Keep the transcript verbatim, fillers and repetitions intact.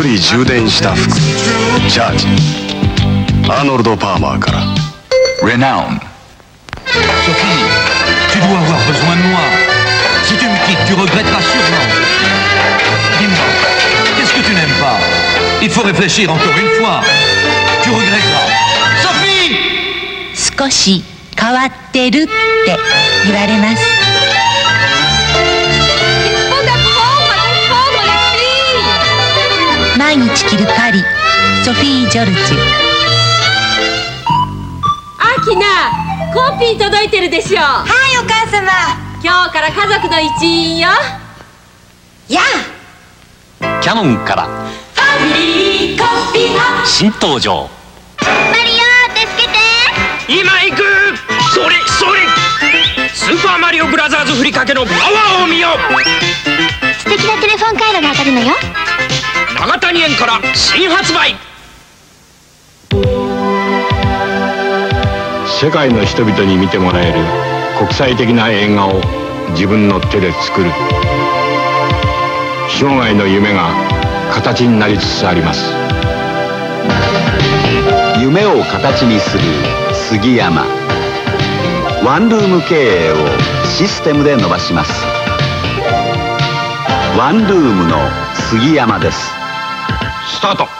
り充電した服、チャージ。アーノルド・パーマーから。 Renown. Sophie, tu dois avoir besoin de moi. Si tu me quittes, tu regretteras sûrement. Dis-moi, qu'est-ce que tu n'aimes pas? Il faut réfléchir encore une fois. Tu regretteras. Sophie! 少し変わってるって言われます。毎日着るパリ、ソフィー・ジョルジュ。 アキナ、コピー届いてるでしょ。 はい、お母様。 今日から家族の一員よ。 やあキャノンからファミリーコピー新登場。 マリオ、助けて。 今行く。それそれ、スーパーマリオブラザーズふりかけのパワーを見よ。 素敵なテレフォンカードが当たるのよ。 長谷園から新発売。 世界の人々に見てもらえる国際的な映画を自分の手で作る。生涯の夢が形になりつつあります。 夢を形にする杉山。ワンルーム経営をシステムで伸ばします。ワンルームの杉山です。 スタート。